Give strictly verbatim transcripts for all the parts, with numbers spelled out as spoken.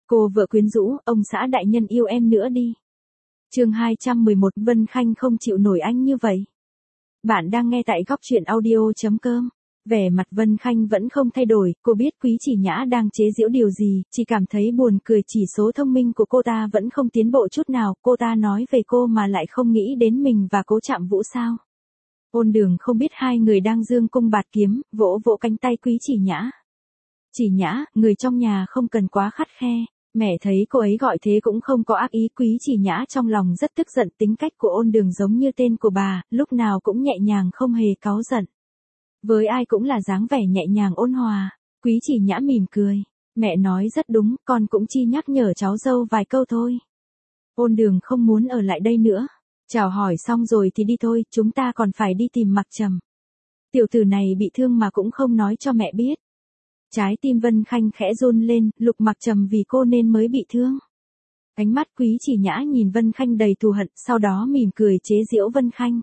Cô vợ quyến rũ, ông xã đại nhân yêu em nữa đi. Chương hai trăm mười một, Vân Khanh không chịu nổi anh như vậy. Bạn đang nghe tại góc truyện audio chấm com. Vẻ mặt Vân Khanh vẫn không thay đổi, cô biết Quý Chỉ Nhã đang chế giễu điều gì, chỉ cảm thấy buồn cười chỉ số thông minh của cô ta vẫn không tiến bộ chút nào, cô ta nói về cô mà lại không nghĩ đến mình và Cố Trạm Vũ sao. Ôn Đường không biết hai người đang dương cung bạt kiếm, vỗ vỗ cánh tay Quý Chỉ Nhã. Chỉ Nhã, người trong nhà không cần quá khắt khe. Mẹ thấy cô ấy gọi thế cũng không có ác ý. Quý Chỉ Nhã trong lòng rất tức giận, tính cách của Ôn Đường giống như tên của bà, lúc nào cũng nhẹ nhàng không hề cáu giận. Với ai cũng là dáng vẻ nhẹ nhàng ôn hòa. Quý Chỉ Nhã mỉm cười. Mẹ nói rất đúng, con cũng chỉ nhắc nhở cháu dâu vài câu thôi. Ôn Đường không muốn ở lại đây nữa. Chào hỏi xong rồi thì đi thôi, chúng ta còn phải đi tìm Mặc Trầm. Tiểu tử này bị thương mà cũng không nói cho mẹ biết. Trái tim Vân Khanh khẽ run lên, Lục Mặc Trầm vì cô nên mới bị thương. Ánh mắt Quý Chỉ Nhã nhìn Vân Khanh đầy thù hận, sau đó mỉm cười chế giễu Vân Khanh.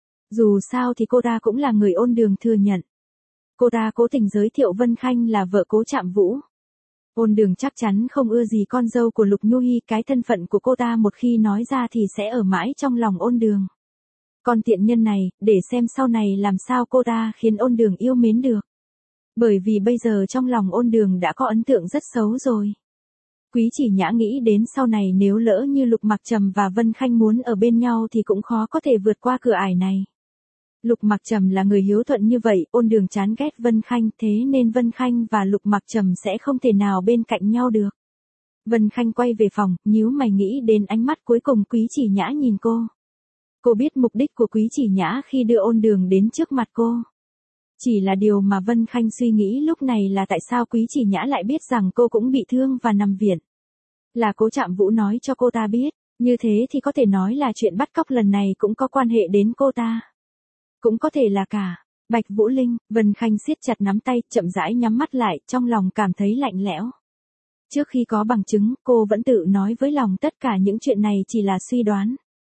Dù sao thì cô ta cũng là người Ôn Đường thừa nhận. Cô ta cố tình giới thiệu Vân Khanh là vợ Cố Trạm Vũ. Ôn Đường chắc chắn không ưa gì con dâu của Lục Nhu Hi, cái thân phận của cô ta một khi nói ra thì sẽ ở mãi trong lòng Ôn Đường. Con tiện nhân này, để xem sau này làm sao cô ta khiến Ôn Đường yêu mến được. Bởi vì bây giờ trong lòng Ôn Đường đã có ấn tượng rất xấu rồi. Quý Chỉ Nhã nghĩ đến sau này nếu lỡ như Lục Mặc Trầm và Vân Khanh muốn ở bên nhau thì cũng khó có thể vượt qua cửa ải này. Lục Mặc Trầm là người hiếu thuận như vậy, Ôn Đường chán ghét Vân Khanh, thế nên Vân Khanh và Lục Mặc Trầm sẽ không thể nào bên cạnh nhau được. Vân Khanh quay về phòng, nhíu mày nghĩ đến ánh mắt cuối cùng Quý Chỉ Nhã nhìn cô. Cô biết mục đích của Quý Chỉ Nhã khi đưa Ôn Đường đến trước mặt cô. Chỉ là điều mà Vân Khanh suy nghĩ lúc này là tại sao Quý Chỉ Nhã lại biết rằng cô cũng bị thương và nằm viện. Là Cố Trạm Vũ nói cho cô ta biết, như thế thì có thể nói là chuyện bắt cóc lần này cũng có quan hệ đến cô ta. Cũng có thể là cả. Bạch Vũ Linh, Vân Khanh siết chặt nắm tay, chậm rãi nhắm mắt lại, trong lòng cảm thấy lạnh lẽo. Trước khi có bằng chứng, cô vẫn tự nói với lòng tất cả những chuyện này chỉ là suy đoán.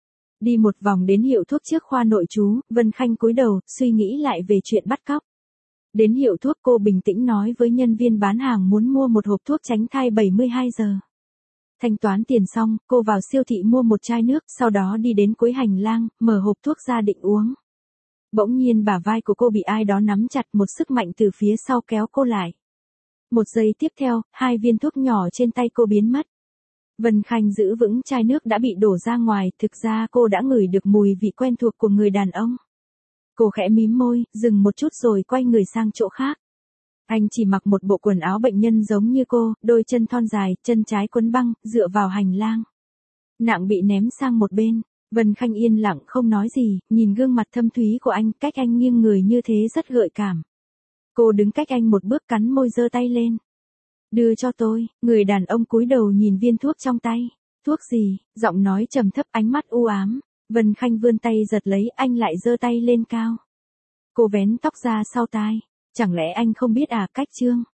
Đi một vòng đến hiệu thuốc trước khoa nội trú, Vân Khanh cúi đầu, suy nghĩ lại về chuyện bắt cóc. Đến hiệu thuốc cô bình tĩnh nói với nhân viên bán hàng muốn mua một hộp thuốc tránh thai bảy mươi hai giờ. Thanh toán tiền xong, cô vào siêu thị mua một chai nước, sau đó đi đến cuối hành lang, mở hộp thuốc ra định uống. Bỗng nhiên bả vai của cô bị ai đó nắm chặt, một sức mạnh từ phía sau kéo cô lại. Một giây tiếp theo, hai viên thuốc nhỏ trên tay cô biến mất. Vân Khanh giữ vững chai nước đã bị đổ ra ngoài, thực ra cô đã ngửi được mùi vị quen thuộc của người đàn ông. Cô khẽ mím môi, dừng một chút rồi quay người sang chỗ khác. Anh chỉ mặc một bộ quần áo bệnh nhân giống như cô, đôi chân thon dài, chân trái quấn băng, dựa vào hành lang. Nạng bị ném sang một bên. Vân Khanh yên lặng không nói gì, nhìn gương mặt thâm thúy của anh, cách anh nghiêng người như thế rất gợi cảm. Cô đứng cách anh một bước, cắn môi giơ tay lên. Đưa cho tôi. Người đàn ông cúi đầu nhìn viên thuốc trong tay. Thuốc gì? Giọng nói trầm thấp, ánh mắt u ám. Vân Khanh vươn tay giật lấy, anh lại giơ tay lên cao. Cô vén tóc ra sau tai. Chẳng lẽ anh không biết à? Cách chương